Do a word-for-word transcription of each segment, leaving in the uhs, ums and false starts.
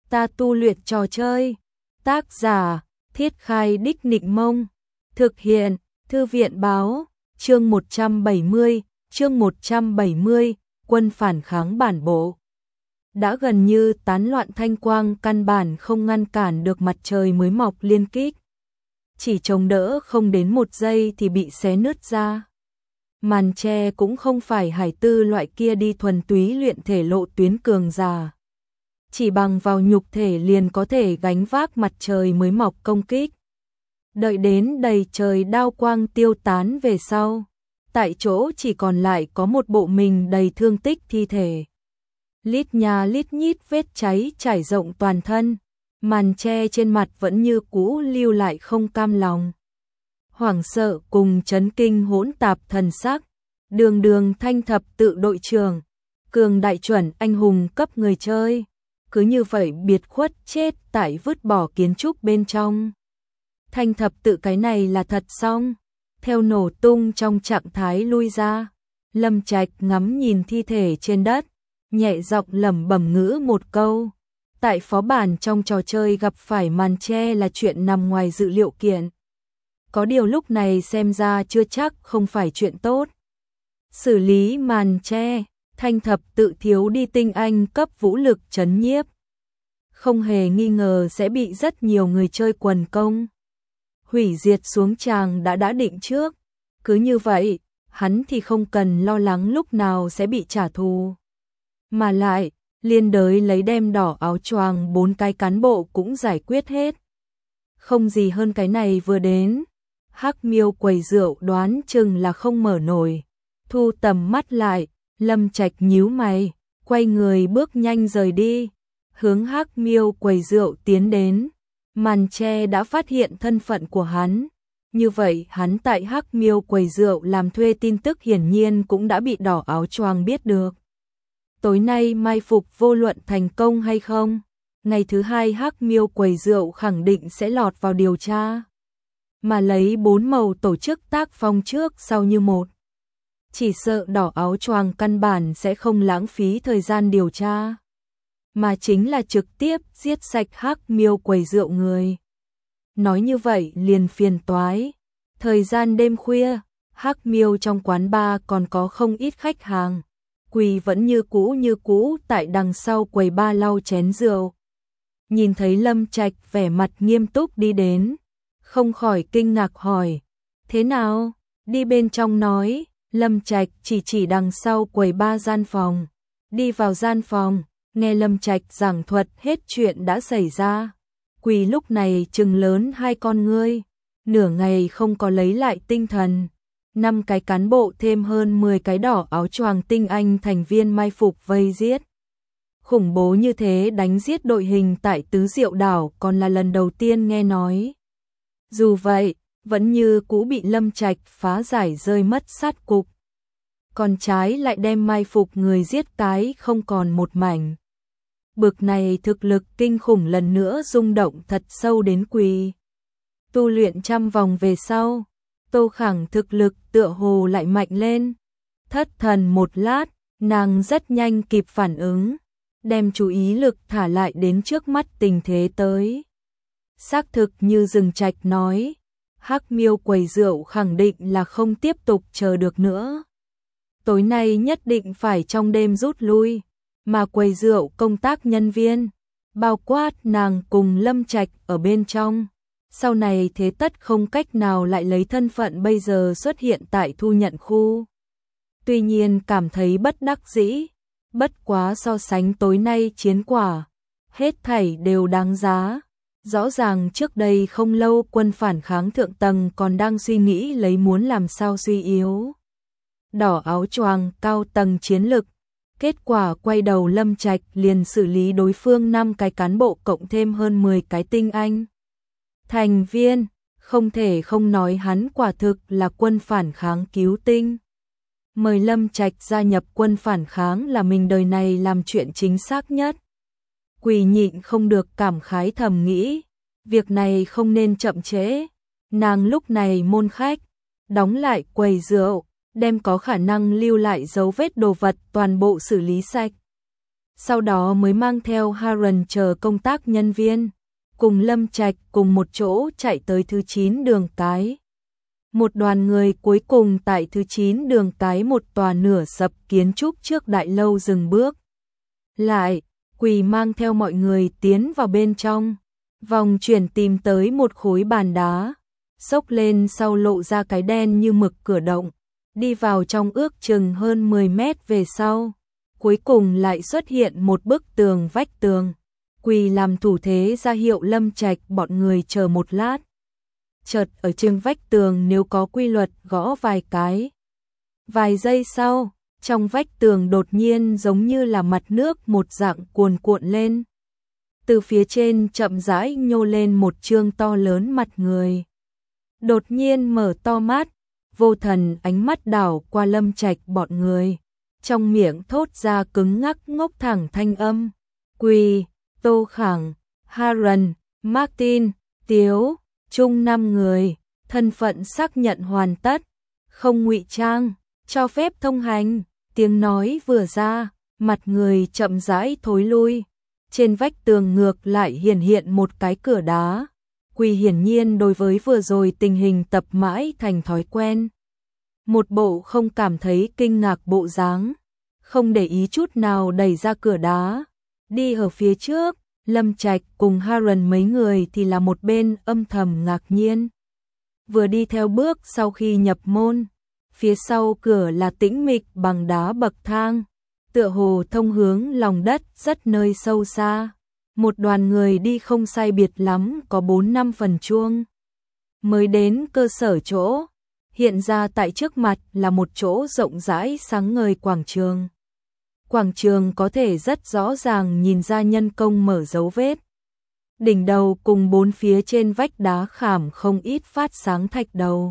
ta tu luyện trò chơi. Tác giả, Thiết Khai Đích Nịnh Mông. Thực hiện, Thư viện báo, chương một trăm bảy mươi, chương một trăm bảy mươi, quân phản kháng bản bộ. Đã gần như tán loạn thanh quang căn bản không ngăn cản được mặt trời mới mọc liên kích. Chỉ chống đỡ không đến một giây thì bị xé nứt ra. Màn che cũng không phải hải tư loại kia đi thuần túy luyện thể lộ tuyến cường giả. Chỉ bằng vào nhục thể liền có thể gánh vác mặt trời mới mọc công kích. Đợi đến đầy trời đao quang tiêu tán về sau, tại chỗ chỉ còn lại có một bộ mình đầy thương tích thi thể. Lít nha lít nhít vết cháy trải rộng toàn thân, màn che trên mặt vẫn như cũ lưu lại không cam lòng. Hoảng sợ cùng chấn kinh hỗn tạp thần sắc, đường đường thanh thập tự đội trưởng, cường đại chuẩn anh hùng cấp người chơi, cứ như vậy biệt khuất chết tại vứt bỏ kiến trúc bên trong. Thanh thập tự cái này là thật xong, theo nổ tung trong trạng thái lui ra, Lâm Trạch ngắm nhìn thi thể trên đất, nhẹ giọng lẩm bẩm ngữ một câu. Tại phó bản trong trò chơi gặp phải màn che là chuyện nằm ngoài dự liệu kiện. Có điều lúc này xem ra chưa chắc không phải chuyện tốt. Xử lý màn che, thanh thập tự thiếu đi tinh anh cấp vũ lực trấn nhiếp. Không hề nghi ngờ sẽ bị rất nhiều người chơi quần công. Hủy diệt xuống tràng đã đã định trước. Cứ như vậy, hắn thì không cần lo lắng lúc nào sẽ bị trả thù. Mà lại, liên đới lấy đem đỏ áo choàng bốn cái cán bộ cũng giải quyết hết. Không gì hơn cái này vừa đến. Hắc Miêu quầy rượu đoán chừng là không mở nổi. Thu tầm mắt lại, Lâm Trạch nhíu mày, quay người bước nhanh rời đi, hướng Hắc Miêu quầy rượu tiến đến. Màn che đã phát hiện thân phận của hắn. Như vậy hắn tại Hắc Miêu quầy rượu làm thuê tin tức hiển nhiên cũng đã bị đỏ áo choàng biết được. Tối nay mai phục vô luận thành công hay không, ngày thứ hai Hắc Miêu quầy rượu khẳng định sẽ lọt vào điều tra. Mà lấy bốn màu tổ chức tác phong trước sau như một. Chỉ sợ đỏ áo choàng căn bản sẽ không lãng phí thời gian điều tra, mà chính là trực tiếp giết sạch Hắc Miêu quầy rượu người. Nói như vậy liền phiền toái. Thời gian đêm khuya, Hắc Miêu trong quán bar còn có không ít khách hàng. Quỳ vẫn như cũ như cũ tại đằng sau quầy ba lau chén rượu. Nhìn thấy Lâm Trạch vẻ mặt nghiêm túc đi đến, không khỏi kinh ngạc hỏi, thế nào, đi bên trong nói. Lâm Trạch chỉ chỉ đằng sau quầy ba gian phòng, đi vào gian phòng, nghe Lâm Trạch giảng thuật hết chuyện đã xảy ra. Quỳ lúc này trừng lớn hai con ngươi, nửa ngày không có lấy lại tinh thần. Năm cái cán bộ thêm hơn mười cái đỏ áo choàng tinh anh thành viên mai phục vây giết. Khủng bố như thế đánh giết đội hình tại Tứ Diệu đảo còn là lần đầu tiên nghe nói. Dù vậy, vẫn như cũ bị Lâm Trạch phá giải rơi mất sát cục. Còn trái lại đem mai phục người giết cái không còn một mảnh. Bực này thực lực kinh khủng lần nữa rung động thật sâu đến Quỳ. Tu luyện trăm vòng về sau, Tô Khẳng thực lực tựa hồ lại mạnh lên. Thất thần một lát, nàng rất nhanh kịp phản ứng, đem chú ý lực thả lại đến trước mắt tình thế tới. Xác thực như Rừng Trạch nói, Hắc Miêu quầy rượu khẳng định là không tiếp tục chờ được nữa. Tối nay nhất định phải trong đêm rút lui, mà quầy rượu công tác nhân viên, bao quát nàng cùng Lâm Trạch ở bên trong. Sau này thế tất không cách nào lại lấy thân phận bây giờ xuất hiện tại thu nhận khu. Tuy nhiên cảm thấy bất đắc dĩ, bất quá so sánh tối nay chiến quả, hết thảy đều đáng giá. Rõ ràng trước đây không lâu quân phản kháng thượng tầng còn đang suy nghĩ lấy muốn làm sao suy yếu đỏ áo choàng cao tầng chiến lực. Kết quả quay đầu Lâm Trạch liền xử lý đối phương năm cái cán bộ cộng thêm hơn mười cái tinh anh thành viên, không thể không nói hắn quả thực là quân phản kháng cứu tinh. Mời Lâm Trạch gia nhập quân phản kháng là mình đời này làm chuyện chính xác nhất. Quỳ nhịn không được cảm khái thầm nghĩ, việc này không nên chậm trễ. Nàng lúc này môn khách, đóng lại quầy rượu, đem có khả năng lưu lại dấu vết đồ vật toàn bộ xử lý sạch. sau đó mới mang theo Harun chờ công tác nhân viên, cùng Lâm Trạch cùng một chỗ chạy tới thứ chín đường cái. Một đoàn người cuối cùng tại thứ chín đường cái một tòa nửa sập kiến trúc trước đại lâu dừng bước. Lại, Quỳ mang theo mọi người tiến vào bên trong, vòng chuyển tìm tới một khối bàn đá, xốc lên sau lộ ra cái đen như mực cửa động, đi vào trong ước chừng hơn mười mét về sau, cuối cùng lại xuất hiện một bức tường vách tường. Quỳ làm thủ thế ra hiệu Lâm Trạch bọn người chờ một lát. Chợt ở trên vách tường nếu có quy luật gõ vài cái. Vài giây sau, trong vách tường đột nhiên giống như là mặt nước một dạng cuồn cuộn lên. Từ phía trên chậm rãi nhô lên một chương to lớn mặt người. Đột nhiên mở to mắt, vô thần ánh mắt đảo qua Lâm Trạch bọn người. Trong miệng thốt ra cứng ngắc ngốc thẳng thanh âm. Quỳ, Tô Khẳng, Harun, Martin, Tiếu, chung năm người, thân phận xác nhận hoàn tất, không ngụy trang, cho phép thông hành. Tiếng nói vừa ra, mặt người chậm rãi thối lui. Trên vách tường ngược lại hiển hiện một cái cửa đá. Quỳ hiển nhiên đối với vừa rồi tình hình tập mãi thành thói quen. Một bộ không cảm thấy kinh ngạc bộ dáng, không để ý chút nào đẩy ra cửa đá. Đi ở phía trước, Lâm Trạch cùng Harun mấy người thì là một bên âm thầm ngạc nhiên. Vừa đi theo bước sau khi nhập môn, phía sau cửa là tĩnh mịch bằng đá bậc thang, tựa hồ thông hướng lòng đất rất nơi sâu xa. Một đoàn người đi không sai biệt lắm có bốn năm phần chuông. Mới đến cơ sở chỗ, hiện ra tại trước mặt là một chỗ rộng rãi sáng ngời quảng trường. Quảng trường có thể rất rõ ràng nhìn ra nhân công mở dấu vết. Đỉnh đầu cùng bốn phía trên vách đá khảm không ít phát sáng thạch đầu.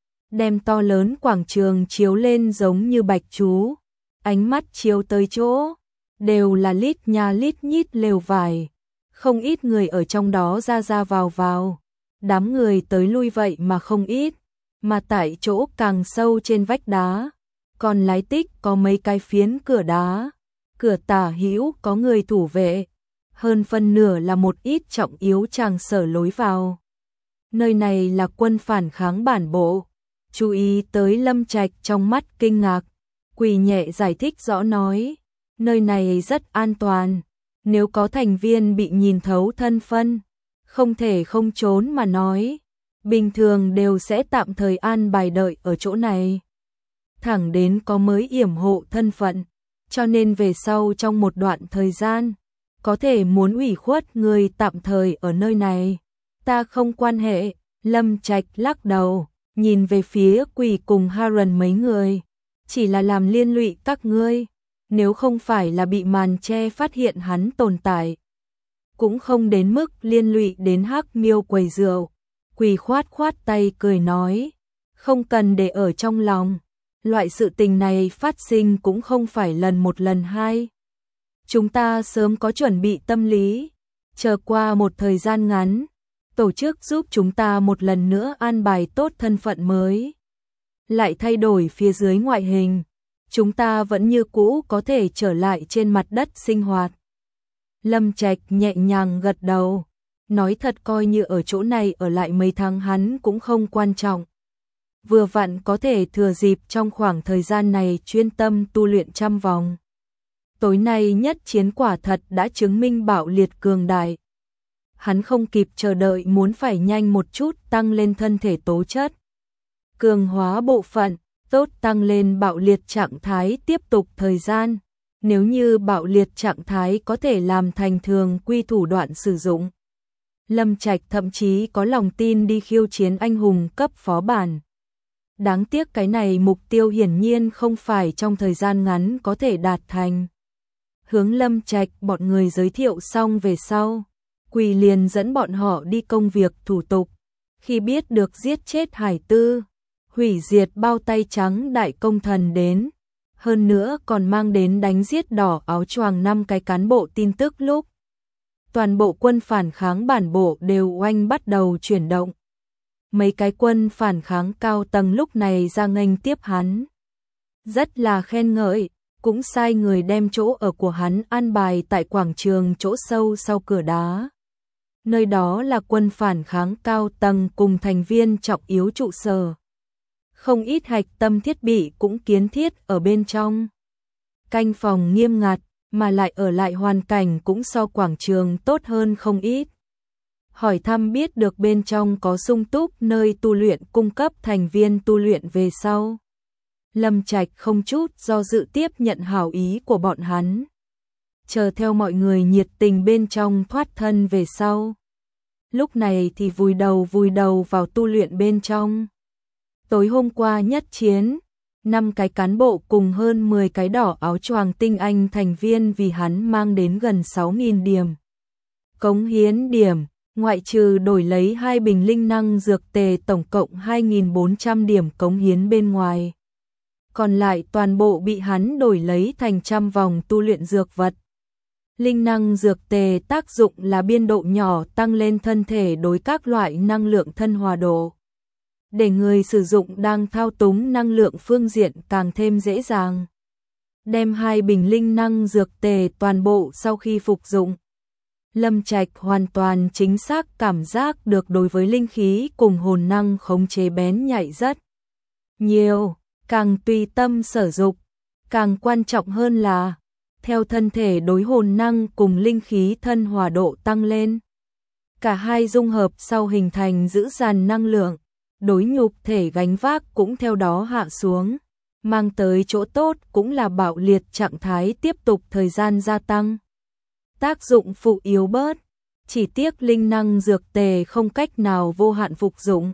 Đem to lớn quảng trường chiếu lên giống như bạch chú. Ánh mắt chiếu tới chỗ, đều là lít nha lít nhít lều vải. Không ít người ở trong đó ra ra vào vào. Đám người tới lui vậy mà không ít. Mà tại chỗ càng sâu trên vách đá, còn lái tích có mấy cái phiến cửa đá. Cửa tả hữu có người thủ vệ. Hơn phân nửa là một ít trọng yếu tràng sở lối vào. Nơi này là quân phản kháng bản bộ. Chú ý tới Lâm Trạch trong mắt kinh ngạc. Quỳ nhẹ giải thích rõ nói. Nơi này rất an toàn. Nếu có thành viên bị nhìn thấu thân phân, không thể không trốn mà nói. Bình thường đều sẽ tạm thời an bài đợi ở chỗ này. Thẳng đến có mới yểm hộ thân phận. Cho nên về sau trong một đoạn thời gian, có thể muốn ủy khuất người tạm thời ở nơi này. Ta không quan hệ. Lâm Trạch lắc đầu, nhìn về phía Quỳ cùng Harun mấy người. Chỉ là làm liên lụy các ngươi. Nếu không phải là bị màn che phát hiện hắn tồn tại, cũng không đến mức liên lụy đến Hắc Miêu quầy rượu. Quỳ khoát khoát tay cười nói, không cần để ở trong lòng. Loại sự tình này phát sinh cũng không phải lần một lần hai. Chúng ta sớm có chuẩn bị tâm lý, chờ qua một thời gian ngắn, tổ chức giúp chúng ta một lần nữa an bài tốt thân phận mới. Lại thay đổi phía dưới ngoại hình, chúng ta vẫn như cũ có thể trở lại trên mặt đất sinh hoạt. Lâm Trạch nhẹ nhàng gật đầu, nói thật coi như ở chỗ này ở lại mấy tháng hắn cũng không quan trọng. Vừa vặn có thể thừa dịp trong khoảng thời gian này chuyên tâm tu luyện trăm vòng. Tối nay nhất chiến quả thật đã chứng minh bạo liệt cường đại. Hắn không kịp chờ đợi muốn phải nhanh một chút tăng lên thân thể tố chất. Cường hóa bộ phận, tốt tăng lên bạo liệt trạng thái tiếp tục thời gian. Nếu như bạo liệt trạng thái có thể làm thành thường quy thủ đoạn sử dụng. Lâm Trạch thậm chí có lòng tin đi khiêu chiến anh hùng cấp phó bản. Đáng tiếc cái này mục tiêu hiển nhiên không phải trong thời gian ngắn có thể đạt thành. Hướng Lâm Trạch bọn người giới thiệu xong về sau, Quỳ liền dẫn bọn họ đi công việc thủ tục. Khi biết được giết chết Hải Tư, hủy diệt bao tay trắng đại công thần đến, hơn nữa còn mang đến đánh giết đỏ áo choàng năm cái cán bộ tin tức lúc. Toàn bộ quân phản kháng bản bộ đều oanh bắt đầu chuyển động. Mấy cái quân phản kháng cao tầng lúc này ra nghênh tiếp hắn. Rất là khen ngợi, cũng sai người đem chỗ ở của hắn an bài tại quảng trường chỗ sâu sau cửa đá. Nơi đó là quân phản kháng cao tầng cùng thành viên trọng yếu trụ sở. Không ít hạch tâm thiết bị cũng kiến thiết ở bên trong. Canh phòng nghiêm ngặt, mà lại ở lại hoàn cảnh cũng so quảng trường tốt hơn không ít. Hỏi thăm biết được bên trong có sung túc nơi tu luyện cung cấp thành viên tu luyện về sau. Lâm Trạch không chút do dự tiếp nhận hảo ý của bọn hắn. Chờ theo mọi người nhiệt tình bên trong thoát thân về sau. Lúc này thì vùi đầu vùi đầu vào tu luyện bên trong. Tối hôm qua nhất chiến, năm cái cán bộ cùng hơn mười cái đỏ áo choàng tinh anh thành viên vì hắn mang đến gần sáu nghìn điểm. Cống hiến điểm, ngoại trừ đổi lấy hai bình linh năng dược tề tổng cộng hai nghìn bốn trăm điểm cống hiến bên ngoài. Còn lại toàn bộ bị hắn đổi lấy thành trăm vòng tu luyện dược vật. Linh năng dược tề tác dụng là biên độ nhỏ tăng lên thân thể đối các loại năng lượng thân hòa độ. Để người sử dụng đang thao túng năng lượng phương diện càng thêm dễ dàng. Đem hai bình linh năng dược tề toàn bộ sau khi phục dụng. Lâm Trạch hoàn toàn chính xác cảm giác được đối với linh khí cùng hồn năng khống chế bén nhạy rất nhiều, càng tùy tâm sở dục, càng quan trọng hơn là theo thân thể đối hồn năng cùng linh khí thân hòa độ tăng lên. Cả hai dung hợp sau hình thành dữ dằn năng lượng, đối nhục thể gánh vác cũng theo đó hạ xuống, mang tới chỗ tốt cũng là bạo liệt trạng thái tiếp tục thời gian gia tăng. Tác dụng phụ yếu bớt, chỉ tiếc linh năng dược tề không cách nào vô hạn phục dụng.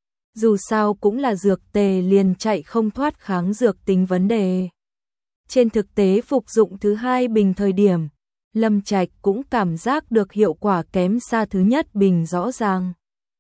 Dù sao cũng là dược tề liền chạy không thoát kháng dược tính vấn đề. Trên thực tế phục dụng thứ hai bình thời điểm, Lâm Trạch cũng cảm giác được hiệu quả kém xa thứ nhất bình rõ ràng.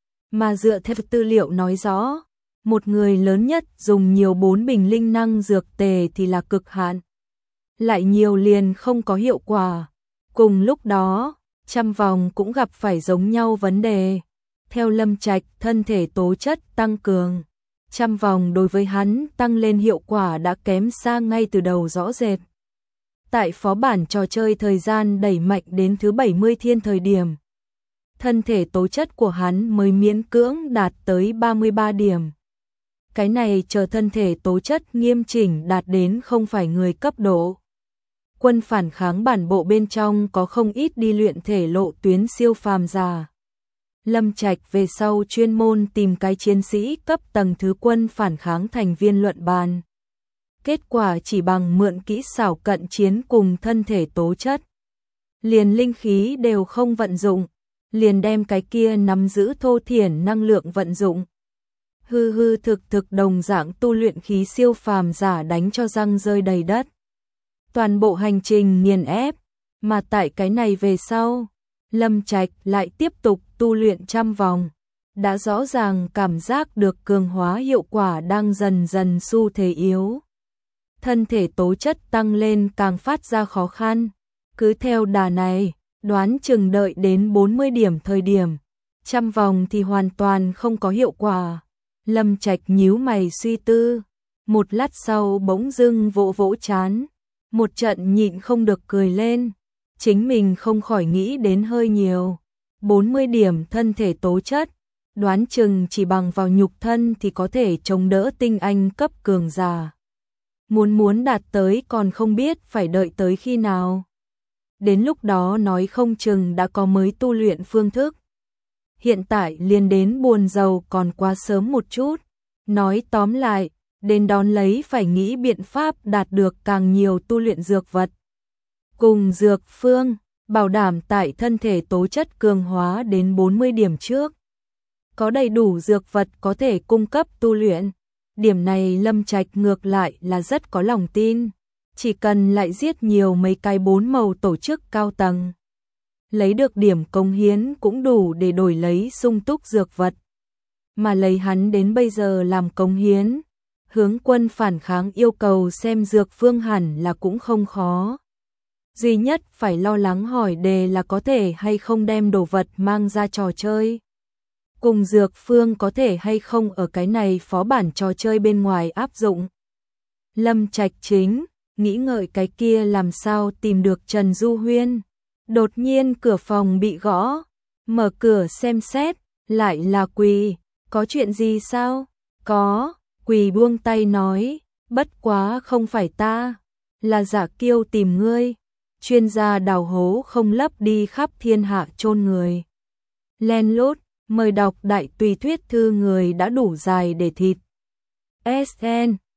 Mà dựa theo tư liệu nói rõ, một người lớn nhất dùng nhiều bốn bình linh năng dược tề thì là cực hạn. Lại nhiều liền không có hiệu quả. Cùng lúc đó, trăm vòng cũng gặp phải giống nhau vấn đề. Theo Lâm Trạch, thân thể tố chất tăng cường. Trăm vòng đối với hắn tăng lên hiệu quả đã kém xa ngay từ đầu rõ rệt. Tại phó bản trò chơi thời gian đẩy mạnh đến thứ bảy mươi thiên thời điểm, thân thể tố chất của hắn mới miễn cưỡng đạt tới ba mươi ba điểm. Cái này chờ thân thể tố chất nghiêm chỉnh đạt đến không phải người cấp độ. Quân phản kháng bản bộ bên trong có không ít đi luyện thể lộ tuyến siêu phàm giả. Lâm Trạch về sau chuyên môn tìm cái chiến sĩ cấp tầng thứ quân phản kháng thành viên luận bàn. Kết quả chỉ bằng mượn kỹ xảo cận chiến cùng thân thể tố chất. Liền linh khí đều không vận dụng, liền đem cái kia nắm giữ thô thiển năng lượng vận dụng. Hư hư thực thực đồng dạng tu luyện khí siêu phàm giả đánh cho răng rơi đầy đất. Toàn bộ hành trình nghiền ép, mà tại cái này về sau, Lâm Trạch lại tiếp tục tu luyện trăm vòng, đã rõ ràng cảm giác được cường hóa hiệu quả đang dần dần xu thế yếu. Thân thể tố chất tăng lên càng phát ra khó khăn, cứ theo đà này, đoán chừng đợi đến bốn mươi điểm thời điểm, trăm vòng thì hoàn toàn không có hiệu quả. Lâm Trạch nhíu mày suy tư, một lát sau bỗng dưng vỗ vỗ chán, một trận nhịn không được cười lên, chính mình không khỏi nghĩ đến hơi nhiều. bốn mươi điểm thân thể tố chất, đoán chừng chỉ bằng vào nhục thân thì có thể chống đỡ tinh anh cấp cường giả. Muốn muốn đạt tới còn không biết phải đợi tới khi nào. Đến lúc đó nói không chừng đã có mới tu luyện phương thức. Hiện tại liền đến buồn rầu còn quá sớm một chút. Nói tóm lại, đến đón lấy phải nghĩ biện pháp đạt được càng nhiều tu luyện dược vật. Cùng dược phương, bảo đảm tại thân thể tố chất cường hóa đến bốn mươi điểm trước. Có đầy đủ dược vật có thể cung cấp tu luyện. Điểm này Lâm Trạch ngược lại là rất có lòng tin. Chỉ cần lại giết nhiều mấy cái bốn màu tổ chức cao tầng. Lấy được điểm công hiến cũng đủ để đổi lấy sung túc dược vật. Mà lấy hắn đến bây giờ làm công hiến. Hướng quân phản kháng yêu cầu xem dược phương hẳn là cũng không khó. Duy nhất phải lo lắng hỏi đề là có thể hay không đem đồ vật mang ra trò chơi. Cùng dược phương có thể hay không ở cái này phó bản trò chơi bên ngoài áp dụng. Lâm Trạch chính, nghĩ ngợi cái kia làm sao tìm được Trần Du Huyên. Đột nhiên cửa phòng bị gõ, mở cửa xem xét, lại là Quỳ, có chuyện gì sao? Có, Quỳ buông tay nói, bất quá không phải ta, là Giả Kiêu tìm ngươi, chuyên gia đào hố không lấp đi khắp thiên hạ chôn người. Len lút, mời đọc đại tùy thuyết thư người đã đủ dài để thịt. ét en